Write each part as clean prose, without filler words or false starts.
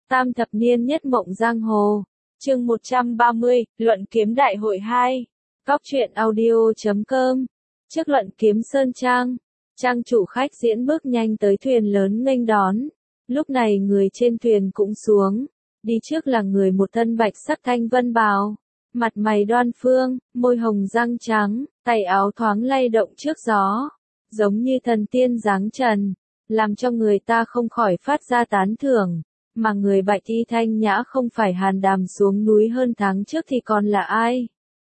Tam thập niên nhất mộng giang hồ. Chương 130, Luận kiếm đại hội 2. Cóc truyện audio.com. Trước luận kiếm sơn trang, trang chủ khách diễn bước nhanh tới thuyền lớn nghênh đón. Lúc này người trên thuyền cũng xuống. Đi trước là người một thân bạch sắc thanh vân bào, mặt mày đoan phương, môi hồng răng trắng, tay áo thoáng lay động trước gió, giống như thần tiên dáng trần, làm cho người ta không khỏi phát ra tán thưởng. Mà người bạch y thanh nhã không phải Hàn Đàm xuống núi hơn tháng trước thì còn là ai?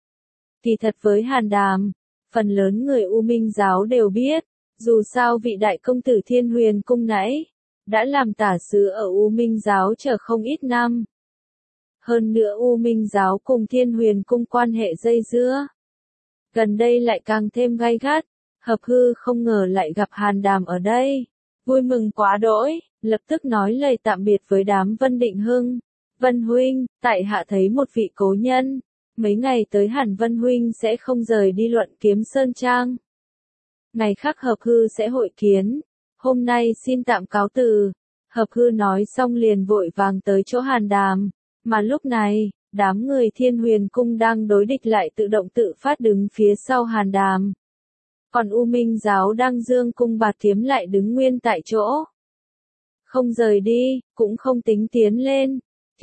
Kỳ thật với Hàn Đàm, phần lớn người U Minh giáo đều biết, dù sao vị đại công tử Thiên Huyền cung nãy đã làm tả sứ ở U Minh giáo chờ không ít năm. Hơn nữa U Minh giáo cùng Thiên Huyền cung quan hệ dây dưa, gần đây lại càng thêm gay gắt. Hợp Hư không ngờ lại gặp Hàn Đàm ở đây, vui mừng quá đỗi, lập tức nói lời tạm biệt với đám Vân Định Hưng. Vân huynh, tại hạ thấy một vị cố nhân, mấy ngày tới hẳn Vân huynh sẽ không rời đi Luận kiếm sơn trang. Ngày khác Hợp Hư sẽ hội kiến, hôm nay xin tạm cáo từ. Hợp Hư nói xong liền vội vàng tới chỗ Hàn Đàm, mà lúc này, đám người Thiên Huyền cung đang đối địch lại tự động tự phát đứng phía sau Hàn Đàm. Còn U Minh giáo đang dương cung bạt kiếm lại đứng nguyên tại chỗ, không rời đi, cũng không tính tiến lên.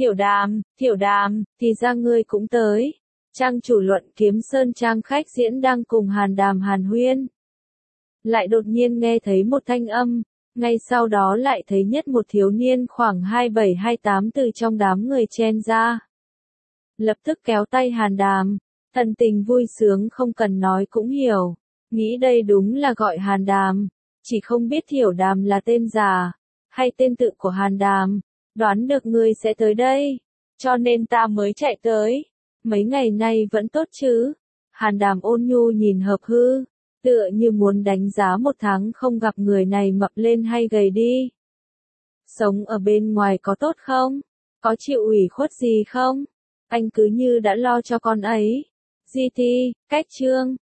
Thiểu Đàm, thì ra ngươi cũng tới. Trang chủ Luận kiếm sơn trang khách diễn đang cùng Hàn Đàm hàn huyên, lại đột nhiên nghe thấy một thanh âm, ngay sau đó lại thấy nhất một thiếu niên khoảng 27-28 từ trong đám người chen ra. Lập tức kéo tay Hàn Đàm, thần tình vui sướng không cần nói cũng hiểu, nghĩ đây đúng là gọi Hàn Đàm, chỉ không biết Thiểu Đàm là tên giả hay tên tự của Hàn Đàm. Đoán được ngươi sẽ tới đây, cho nên ta mới chạy tới. Mấy ngày nay vẫn tốt chứ? Hàn Đàm ôn nhu nhìn Hợp Hư, tựa như muốn đánh giá một tháng không gặp người này mập lên hay gầy đi. Sống ở bên ngoài có tốt không? Có chịu ủy khuất gì không? Anh cứ như đã lo cho con ấy. Di Ti, Cách Trương,